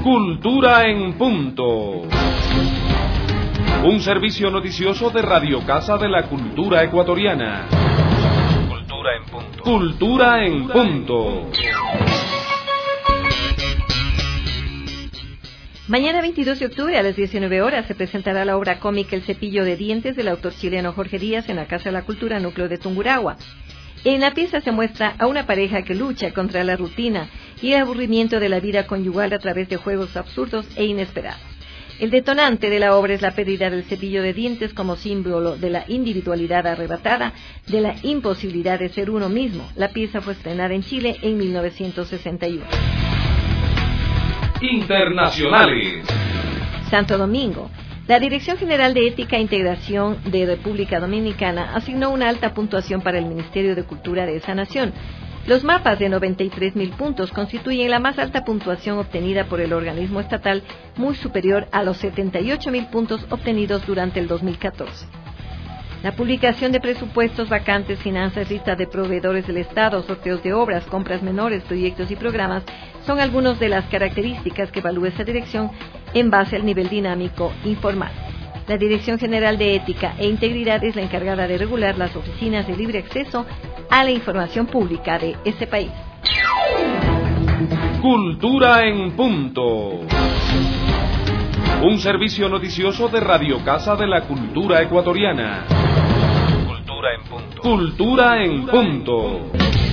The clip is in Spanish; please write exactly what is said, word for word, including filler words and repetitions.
Cultura en punto. Un servicio noticioso de Radio Casa de la Cultura Ecuatoriana. Cultura en punto. Cultura en punto. Mañana veintidós de octubre a las diecinueve horas se presentará la obra cómica El cepillo de dientes del autor chileno Jorge Díaz en la Casa de la Cultura Núcleo de Tungurahua. En la pieza se muestra a una pareja que lucha contra la rutina y el aburrimiento de la vida conyugal a través de juegos absurdos e inesperados. El detonante de la obra es la pérdida del cepillo de dientes como símbolo de la individualidad arrebatada, de la imposibilidad de ser uno mismo. La pieza fue estrenada en Chile en mil novecientos sesenta y uno. Internacionales. Santo Domingo. La Dirección General de Ética e Integración de República Dominicana asignó una alta puntuación para el Ministerio de Cultura de esa nación. Los mapas de noventa y tres mil puntos constituyen la más alta puntuación obtenida por el organismo estatal, muy superior a los setenta y ocho mil puntos obtenidos durante el dos mil catorce. La publicación de presupuestos, vacantes, finanzas, lista de proveedores del Estado, sorteos de obras, compras menores, proyectos y programas son algunas de las características que evalúa esta dirección en base al nivel dinámico informal. La Dirección General de Ética e Integridad es la encargada de regular las oficinas de libre acceso a la información pública de este país. Cultura en punto. Un servicio noticioso de Radio Casa de la Cultura Ecuatoriana. Cultura en punto. Cultura en punto.